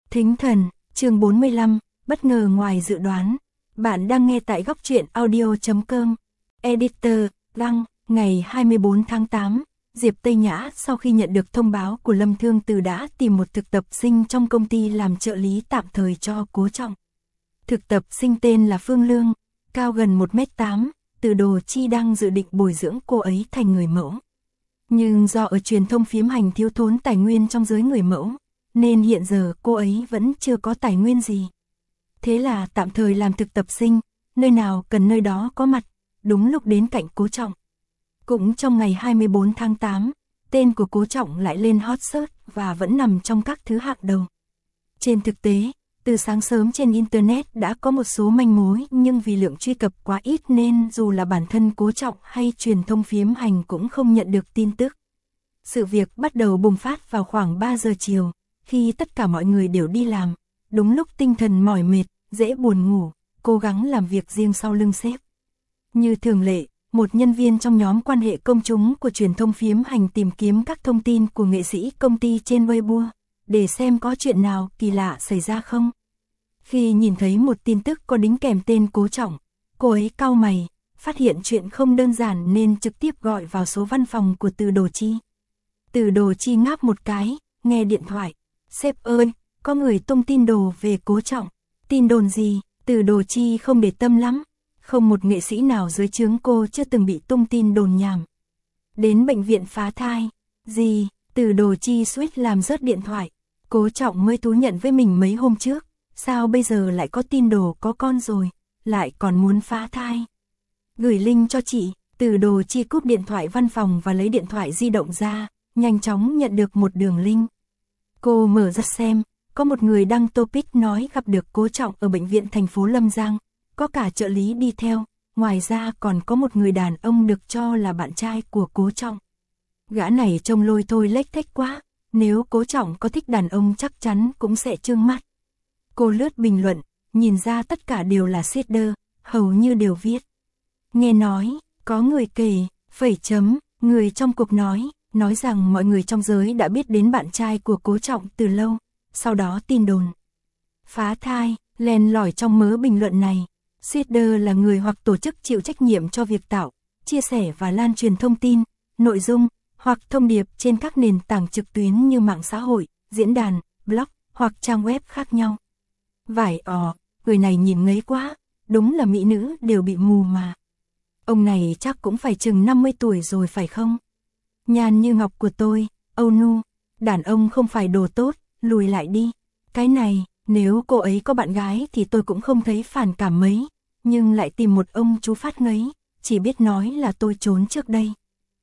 Thính thần, chương 45, bất ngờ ngoài dự đoán. Bạn đang nghe tại góc truyện audio.com. Editor, đăng, ngày 24 tháng 8, Diệp Tây Nhã sau khi nhận được thông báo của Lâm Thương Từ đã tìm một thực tập sinh trong công ty làm trợ lý tạm thời cho Cố Trọng. Thực tập sinh tên là Phương Lương, cao gần 1m8, Từ Đồ Chi đang dự định bồi dưỡng cô ấy thành người mẫu. Nhưng do ở truyền thông phiếm hành thiếu thốn tài nguyên trong giới người mẫu, nên hiện giờ cô ấy vẫn chưa có tài nguyên gì. Thế là tạm thời làm thực tập sinh, nơi nào cần nơi đó có mặt, đúng lúc đến cạnh Cố Trọng. Cũng trong ngày 24 tháng 8, tên của Cố Trọng lại lên hot search và vẫn nằm trong các thứ hạng đầu. Trên thực tế, từ sáng sớm trên Internet đã có một số manh mối nhưng vì lượng truy cập quá ít nên dù là bản thân Cố Trọng hay truyền thông phiếm hành cũng không nhận được tin tức. Sự việc bắt đầu bùng phát vào khoảng 3 giờ chiều, khi tất cả mọi người đều đi làm, đúng lúc tinh thần mỏi mệt, dễ buồn ngủ, cố gắng làm việc riêng sau lưng sếp. Như thường lệ, một nhân viên trong nhóm quan hệ công chúng của truyền thông phiếm hành tìm kiếm các thông tin của nghệ sĩ công ty trên Weibo, để xem có chuyện nào kỳ lạ xảy ra không. Khi nhìn thấy một tin tức có đính kèm tên Cố Trọng, cô ấy cau mày, phát hiện chuyện không đơn giản nên trực tiếp gọi vào số văn phòng của Từ Đồ Chi. Từ Đồ Chi ngáp một cái, nghe điện thoại. Sếp ơi, có người tung tin đồ về Cố Trọng. Tin đồn gì? Từ Đồ Chi không để tâm lắm. Không một nghệ sĩ nào dưới trướng cô chưa từng bị tung tin đồn nhảm. Đến bệnh viện phá thai. Gì? Từ Đồ Chi suýt làm rớt điện thoại. Cố Trọng mới thú nhận với mình mấy hôm trước. Sao bây giờ lại có tin đồ có con rồi, lại còn muốn phá thai? Gửi link cho chị. Từ Đồ Chi cúp điện thoại văn phòng và lấy điện thoại di động ra, nhanh chóng nhận được một đường link. Cô mở ra xem, có một người đăng topic nói gặp được Cố Trọng ở bệnh viện thành phố Lâm Giang, có cả trợ lý đi theo, ngoài ra còn có một người đàn ông được cho là bạn trai của Cố Trọng. Gã này trông lôi thôi lếch thếch quá, nếu Cố Trọng có thích đàn ông chắc chắn cũng sẽ trương mắt. Cô lướt bình luận, nhìn ra tất cả đều là seeder, hầu như đều viết. Nghe nói, có người kể, người trong cuộc nói rằng mọi người trong giới đã biết đến bạn trai của Cố Trọng từ lâu, sau đó tin đồn phá thai len lỏi trong mớ bình luận này. Seeder là người hoặc tổ chức chịu trách nhiệm cho việc tạo, chia sẻ và lan truyền thông tin, nội dung hoặc thông điệp trên các nền tảng trực tuyến như mạng xã hội, diễn đàn, blog hoặc trang web khác nhau. Vải người này nhìn ngấy quá, đúng là mỹ nữ đều bị mù mà. Ông này chắc cũng phải chừng 50 tuổi rồi phải không? Nhan như ngọc của tôi, Âu Nu, đàn ông không phải đồ tốt, lùi lại đi. Cái này, nếu cô ấy có bạn gái thì tôi cũng không thấy phản cảm mấy, nhưng lại tìm một ông chú phát ngấy, chỉ biết nói là tôi trốn trước đây.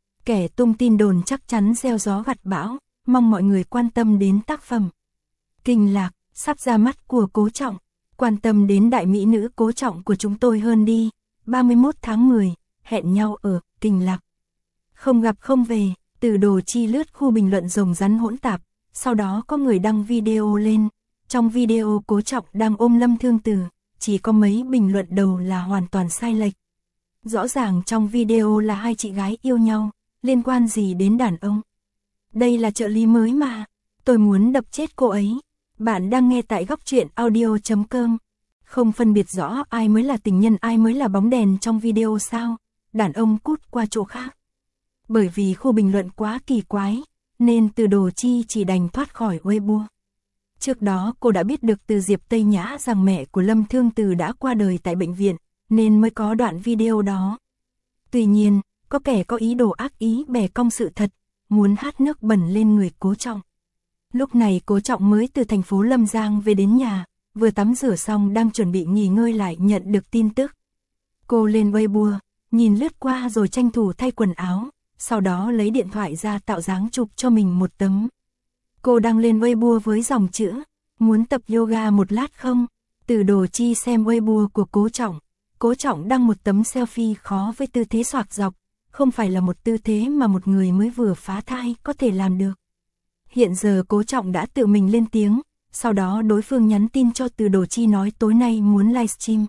Kẻ tung tin đồn chắc chắn gieo gió gặt bão, mong mọi người quan tâm đến tác phẩm. Kinh Lạc, sắp ra mắt của Cố Trọng, quan tâm đến đại mỹ nữ Cố Trọng của chúng tôi hơn đi. 31 tháng 10, hẹn nhau ở Kinh Lạc. Không gặp không về. Từ Đồ Chi lướt khu bình luận rồng rắn hỗn tạp, sau đó có người đăng video lên. Trong video Cố Trọng đang ôm Lâm Thương Từ, chỉ có mấy bình luận đầu là hoàn toàn sai lệch. Rõ ràng trong video là hai chị gái yêu nhau, liên quan gì đến đàn ông? Đây là trợ lý mới mà, tôi muốn đập chết cô ấy. Bạn đang nghe tại góc truyện audio.com. Không phân biệt rõ ai mới là tình nhân ai mới là bóng đèn trong video sao? Đàn ông cút qua chỗ khác. Bởi vì khu bình luận quá kỳ quái, nên Từ Đồ Chi chỉ đành thoát khỏi Weibo. Trước đó cô đã biết được từ Diệp Tây Nhã rằng mẹ của Lâm Thương Từ đã qua đời tại bệnh viện, nên mới có đoạn video đó. Tuy nhiên, có kẻ có ý đồ ác ý bẻ cong sự thật, muốn hát nước bẩn lên người Cố Trọng. Lúc này Cố Trọng mới từ thành phố Lâm Giang về đến nhà, vừa tắm rửa xong đang chuẩn bị nghỉ ngơi lại nhận được tin tức. Cô lên Weibo, nhìn lướt qua rồi tranh thủ thay quần áo, sau đó lấy điện thoại ra tạo dáng chụp cho mình một tấm. Cô đăng lên Weibo với dòng chữ, muốn tập yoga một lát không? Từ Đồ Chi xem Weibo của Cố Trọng. Cố Trọng đăng một tấm selfie khó với tư thế xoạc dọc, không phải là một tư thế mà một người mới vừa phá thai có thể làm được. Hiện giờ Cố Trọng đã tự mình lên tiếng, sau đó đối phương nhắn tin cho Từ Đồ Chi nói tối nay muốn livestream.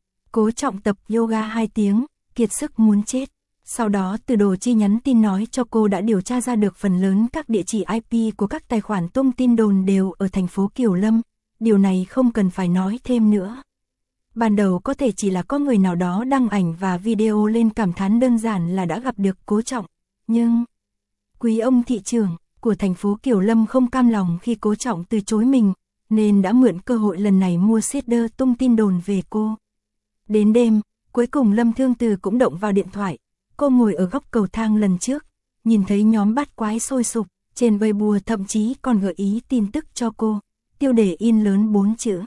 Cố Trọng tập yoga 2 tiếng, kiệt sức muốn chết. Sau đó Từ Đồ Chi nhắn tin nói cho cô đã điều tra ra được phần lớn các địa chỉ IP của các tài khoản tung tin đồn đều ở thành phố Kiều Lâm, điều này không cần phải nói thêm nữa. Ban đầu có thể chỉ là có người nào đó đăng ảnh và video lên cảm thán đơn giản là đã gặp được Cố Trọng, nhưng quý ông thị trưởng của thành phố Kiều Lâm không cam lòng khi Cố Trọng từ chối mình, nên đã mượn cơ hội lần này mua seeder tung tin đồn về cô. Đến đêm, cuối cùng Lâm Thương Từ cũng động vào điện thoại, cô ngồi ở góc cầu thang lần trước, nhìn thấy nhóm bát quái sôi sục, trên Weibo thậm chí còn gợi ý tin tức cho cô, tiêu đề in lớn 4 chữ.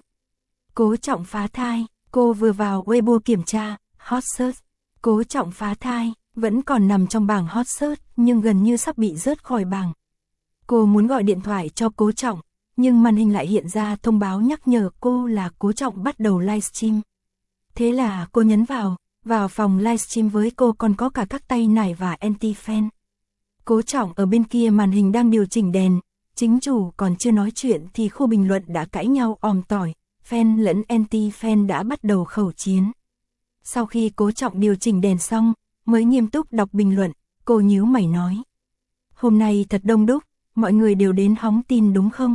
Cố Trọng phá thai, cô vừa vào Weibo kiểm tra, hot search, Cố Trọng phá thai, vẫn còn nằm trong bảng hot search nhưng gần như sắp bị rớt khỏi bảng. Cô muốn gọi điện thoại cho Cố Trọng, nhưng màn hình lại hiện ra thông báo nhắc nhở cô là Cố Trọng bắt đầu livestream. Thế là cô nhấn vào phòng livestream với cô còn có cả các tay nải và anti-fan. Cố Trọng ở bên kia màn hình đang điều chỉnh đèn, chính chủ còn chưa nói chuyện thì khu bình luận đã cãi nhau òm tỏi, fan lẫn anti-fan đã bắt đầu khẩu chiến. Sau khi Cố Trọng điều chỉnh đèn xong, mới nghiêm túc đọc bình luận, cô nhíu mày nói. Hôm nay thật đông đúc, mọi người đều đến hóng tin đúng không?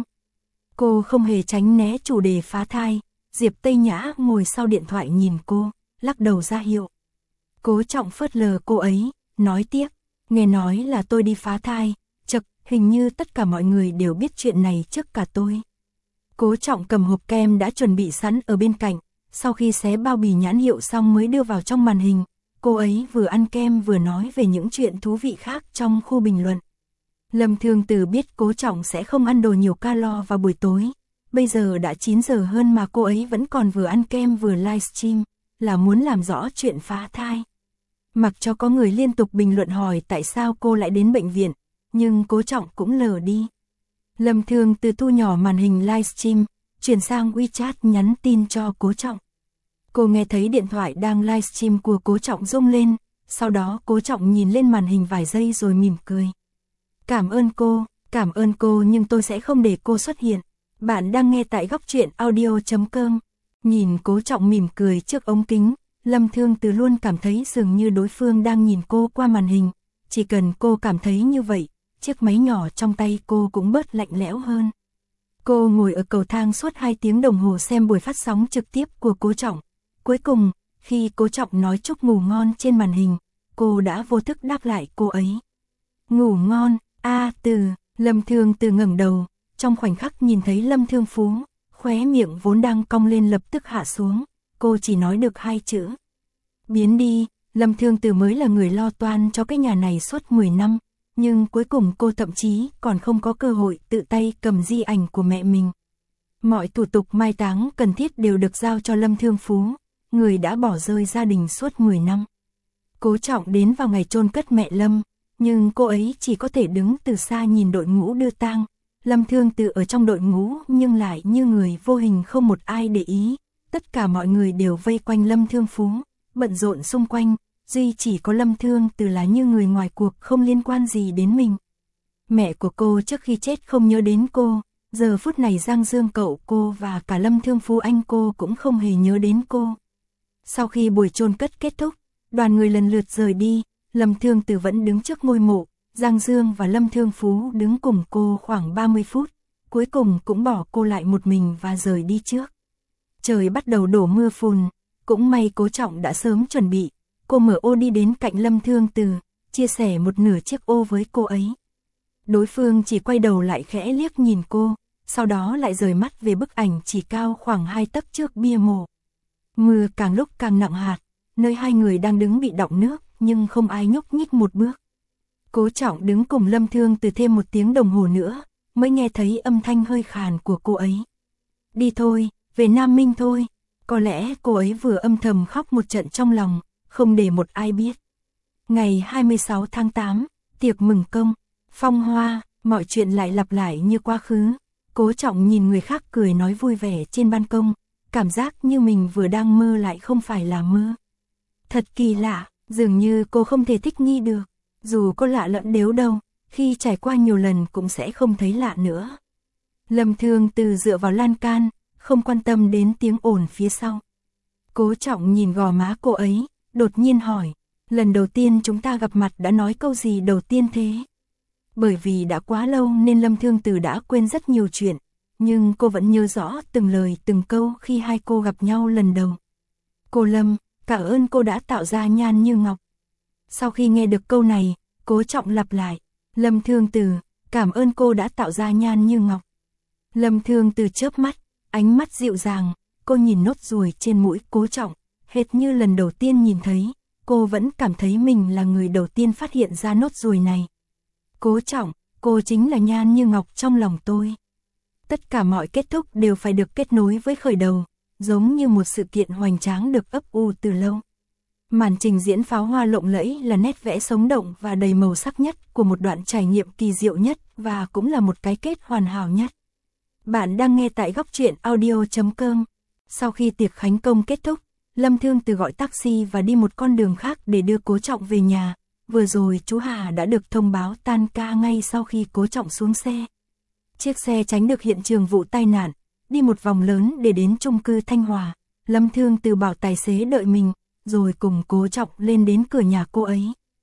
Cô không hề tránh né chủ đề phá thai, Diệp Tây Nhã ngồi sau điện thoại nhìn cô, lắc đầu ra hiệu. Cố Trọng phớt lờ cô ấy, nói tiếp, nghe nói là tôi đi phá thai, chậc, hình như tất cả mọi người đều biết chuyện này trước cả tôi. Cố Trọng cầm hộp kem đã chuẩn bị sẵn ở bên cạnh, sau khi xé bao bì nhãn hiệu xong mới đưa vào trong màn hình, cô ấy vừa ăn kem vừa nói về những chuyện thú vị khác trong khu bình luận. Lâm Thương Từ biết Cố Trọng sẽ không ăn đồ nhiều calo vào buổi tối, bây giờ đã 9 giờ hơn mà cô ấy vẫn còn vừa ăn kem vừa livestream, là muốn làm rõ chuyện phá thai. Mặc cho có người liên tục bình luận hỏi tại sao cô lại đến bệnh viện, nhưng Cố Trọng cũng lờ đi. Lâm Thương Từ thu nhỏ màn hình livestream, chuyển sang WeChat nhắn tin cho Cố Trọng. Cô nghe thấy điện thoại đang livestream của Cố Trọng rung lên, sau đó Cố Trọng nhìn lên màn hình vài giây rồi mỉm cười. Cảm ơn cô nhưng tôi sẽ không để cô xuất hiện. Bạn đang nghe tại góc truyện audio.com. Nhìn Cố Trọng mỉm cười trước ống kính, Lâm Thương Từ luôn cảm thấy dường như đối phương đang nhìn cô qua màn hình. Chỉ cần cô cảm thấy như vậy, chiếc máy nhỏ trong tay cô cũng bớt lạnh lẽo hơn. Cô ngồi ở cầu thang suốt 2 tiếng đồng hồ xem buổi phát sóng trực tiếp của Cố Trọng. Cuối cùng, khi Cố Trọng nói chúc ngủ ngon trên màn hình, cô đã vô thức đáp lại cô ấy. Ngủ ngon, Lâm Thương Từ ngẩng đầu, trong khoảnh khắc nhìn thấy Lâm Thương Phú, khóe miệng vốn đang cong lên lập tức hạ xuống, cô chỉ nói được 2 chữ. Biến đi, Lâm Thương Từ mới là người lo toan cho cái nhà này suốt 10 năm, nhưng cuối cùng cô thậm chí còn không có cơ hội tự tay cầm di ảnh của mẹ mình. Mọi thủ tục mai táng cần thiết đều được giao cho Lâm Thương Phú, người đã bỏ rơi gia đình suốt 10 năm. Cố Trọng đến vào ngày chôn cất mẹ Lâm, nhưng cô ấy chỉ có thể đứng từ xa nhìn đội ngũ đưa tang. Lâm Thương Từ ở trong đội ngũ nhưng lại như người vô hình không một ai để ý. Tất cả mọi người đều vây quanh Lâm Thương Phú, bận rộn xung quanh, duy chỉ có Lâm Thương Từ là như người ngoài cuộc không liên quan gì đến mình. Mẹ của cô trước khi chết không nhớ đến cô, giờ phút này Giang Dương cậu cô và cả Lâm Thương Phú anh cô cũng không hề nhớ đến cô. Sau khi buổi chôn cất kết thúc, đoàn người lần lượt rời đi, Lâm Thương Từ vẫn đứng trước ngôi mộ, Giang Dương và Lâm Thương Phú đứng cùng cô khoảng 30 phút, cuối cùng cũng bỏ cô lại một mình và rời đi trước. Trời bắt đầu đổ mưa phùn, cũng may Cố Trọng đã sớm chuẩn bị, cô mở ô đi đến cạnh Lâm Thương Từ, chia sẻ một nửa chiếc ô với cô ấy. Đối phương chỉ quay đầu lại khẽ liếc nhìn cô, sau đó lại rời mắt về bức ảnh chỉ cao khoảng 2 tấc trước bia mộ. Mưa càng lúc càng nặng hạt, nơi hai người đang đứng bị đọng nước, nhưng không ai nhúc nhích một bước. Cố Trọng đứng cùng Lâm Thương Từ thêm 1 tiếng đồng hồ nữa, mới nghe thấy âm thanh hơi khàn của cô ấy. Đi thôi, về Nam Minh thôi. Có lẽ cô ấy vừa âm thầm khóc một trận trong lòng, không để một ai biết. Ngày 26 tháng 8, tiệc mừng công, phong hoa, mọi chuyện lại lặp lại như quá khứ. Cố Trọng nhìn người khác cười nói vui vẻ trên ban công, cảm giác như mình vừa đang mơ lại không phải là mơ. Thật kỳ lạ, dường như cô không thể thích nghi được. Dù có lạ lẫn đếu đâu, khi trải qua nhiều lần cũng sẽ không thấy lạ nữa. Lâm Thương Từ dựa vào lan can, không quan tâm đến tiếng ồn phía sau. Cố Trọng nhìn gò má cô ấy, đột nhiên hỏi, lần đầu tiên chúng ta gặp mặt đã nói câu gì đầu tiên thế? Bởi vì đã quá lâu nên Lâm Thương Từ đã quên rất nhiều chuyện, nhưng cô vẫn nhớ rõ từng lời từng câu khi hai cô gặp nhau lần đầu. Cô Lâm, cảm ơn cô đã tạo ra Nhan Như Ngọc. Sau khi nghe được câu này, Cố Trọng lặp lại, Lâm Thương Từ, cảm ơn cô đã tạo ra Nhan Như Ngọc. Lâm Thương Từ chớp mắt, ánh mắt dịu dàng, cô nhìn nốt ruồi trên mũi Cố Trọng, hệt như lần đầu tiên nhìn thấy, cô vẫn cảm thấy mình là người đầu tiên phát hiện ra nốt ruồi này. Cố Trọng, cô chính là Nhan Như Ngọc trong lòng tôi. Tất cả mọi kết thúc đều phải được kết nối với khởi đầu, giống như một sự kiện hoành tráng được ấp ủ từ lâu. Màn trình diễn pháo hoa lộng lẫy là nét vẽ sống động và đầy màu sắc nhất của một đoạn trải nghiệm kỳ diệu nhất và cũng là một cái kết hoàn hảo nhất. Bạn đang nghe tại góc truyện audio.com. Sau khi tiệc khánh công kết thúc, Lâm Thương Từ gọi taxi và đi một con đường khác để đưa Cố Trọng về nhà. Vừa rồi chú Hà đã được thông báo tan ca ngay sau khi Cố Trọng xuống xe. Chiếc xe tránh được hiện trường vụ tai nạn, đi một vòng lớn để đến chung cư Thanh Hòa. Lâm Thương Từ bảo tài xế đợi mình, rồi cùng Cố Trọng lên đến cửa nhà cô ấy.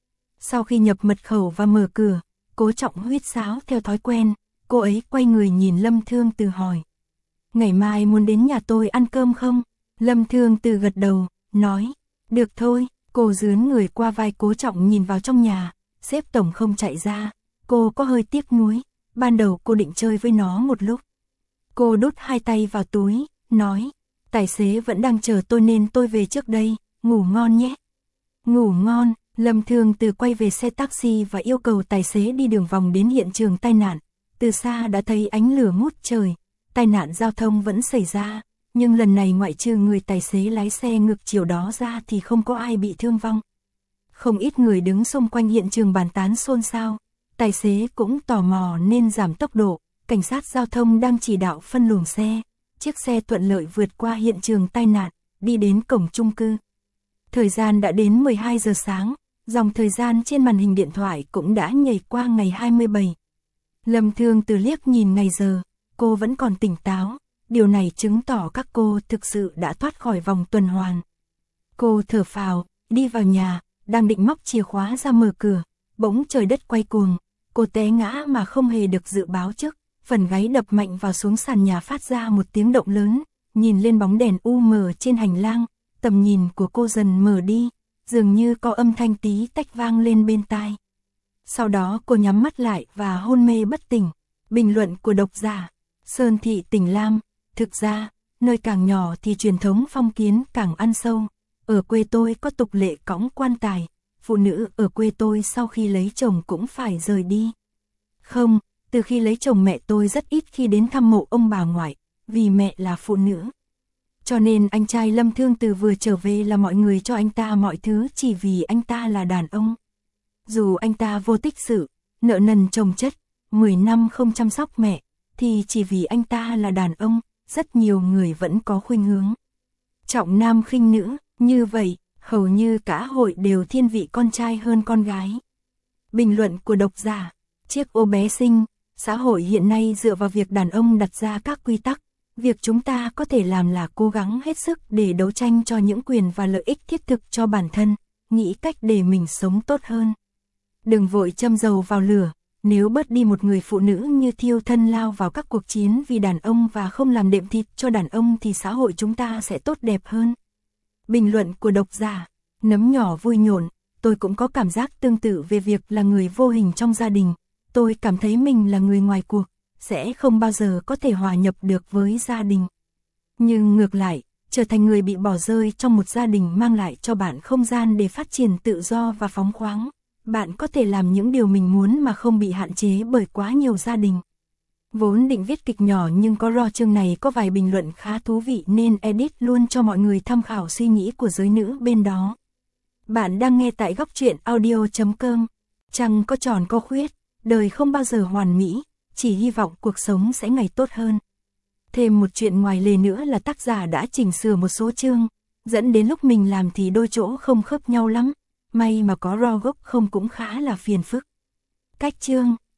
Sau khi nhập mật khẩu và mở cửa, Cố Trọng huýt sáo theo thói quen, cô ấy quay người nhìn Lâm Thương Từ hỏi. Ngày mai muốn đến nhà tôi ăn cơm không? Lâm Thương Từ gật đầu, nói, được thôi. Cô dướn người qua vai Cố Trọng nhìn vào trong nhà, sếp tổng không chạy ra, cô có hơi tiếc nuối, ban đầu cô định chơi với nó một lúc. Cô đút hai tay vào túi, nói, tài xế vẫn đang chờ tôi nên tôi về trước đây, ngủ ngon nhé. Ngủ ngon, Lâm Thương Từ quay về xe taxi và yêu cầu tài xế đi đường vòng đến hiện trường tai nạn. Từ xa đã thấy ánh lửa ngút trời, tai nạn giao thông vẫn xảy ra. Nhưng lần này ngoại trừ người tài xế lái xe ngược chiều đó ra thì không có ai bị thương vong. Không ít người đứng xung quanh hiện trường bàn tán xôn xao, tài xế cũng tò mò nên giảm tốc độ, cảnh sát giao thông đang chỉ đạo phân luồng xe, chiếc xe thuận lợi vượt qua hiện trường tai nạn, đi đến cổng chung cư. Thời gian đã đến 12 giờ sáng, dòng thời gian trên màn hình điện thoại cũng đã nhảy qua ngày 27. Lâm Thương Từ liếc nhìn ngày giờ, cô vẫn còn tỉnh táo. Điều này chứng tỏ các cô thực sự đã thoát khỏi vòng tuần hoàn. Cô thở phào, đi vào nhà, đang định móc chìa khóa ra mở cửa, bỗng trời đất quay cuồng, cô té ngã mà không hề được dự báo trước, phần gáy đập mạnh vào xuống sàn nhà phát ra một tiếng động lớn, nhìn lên bóng đèn mờ trên hành lang, tầm nhìn của cô dần mờ đi, dường như có âm thanh tí tách vang lên bên tai. Sau đó cô nhắm mắt lại và hôn mê bất tỉnh. Bình luận của độc giả Sơn Thị Tỉnh Lam. Thực ra, nơi càng nhỏ thì truyền thống phong kiến càng ăn sâu. Ở quê tôi có tục lệ cõng quan tài, phụ nữ ở quê tôi sau khi lấy chồng cũng phải rời đi. Không, từ khi lấy chồng mẹ tôi rất ít khi đến thăm mộ ông bà ngoại, vì mẹ là phụ nữ. Cho nên anh trai Lâm Thương Từ vừa trở về là mọi người cho anh ta mọi thứ chỉ vì anh ta là đàn ông. Dù anh ta vô tích sự, nợ nần chồng chất, 10 năm không chăm sóc mẹ, thì chỉ vì anh ta là đàn ông. Rất nhiều người vẫn có khuynh hướng trọng nam khinh nữ, như vậy, hầu như cả hội đều thiên vị con trai hơn con gái. Bình luận của độc giả, chiếc ô bé xinh, xã hội hiện nay dựa vào việc đàn ông đặt ra các quy tắc, việc chúng ta có thể làm là cố gắng hết sức để đấu tranh cho những quyền và lợi ích thiết thực cho bản thân, nghĩ cách để mình sống tốt hơn. Đừng vội châm dầu vào lửa. Nếu bớt đi một người phụ nữ như thiêu thân lao vào các cuộc chiến vì đàn ông và không làm đệm thịt cho đàn ông thì xã hội chúng ta sẽ tốt đẹp hơn. Bình luận của độc giả, nấm nhỏ vui nhộn, tôi cũng có cảm giác tương tự về việc là người vô hình trong gia đình. Tôi cảm thấy mình là người ngoài cuộc, sẽ không bao giờ có thể hòa nhập được với gia đình. Nhưng ngược lại, trở thành người bị bỏ rơi trong một gia đình mang lại cho bạn không gian để phát triển tự do và phóng khoáng. Bạn có thể làm những điều mình muốn mà không bị hạn chế bởi quá nhiều gia đình. Vốn định viết kịch nhỏ nhưng có ro chương này có vài bình luận khá thú vị nên edit luôn cho mọi người tham khảo suy nghĩ của giới nữ bên đó. Bạn đang nghe tại góc truyện audio.com. Trăng có tròn có khuyết, đời không bao giờ hoàn mỹ, chỉ hy vọng cuộc sống sẽ ngày tốt hơn. Thêm một chuyện ngoài lề nữa là tác giả đã chỉnh sửa một số chương, dẫn đến lúc mình làm thì đôi chỗ không khớp nhau lắm. May mà có ro gốc không cũng khá là phiền phức. Cách chương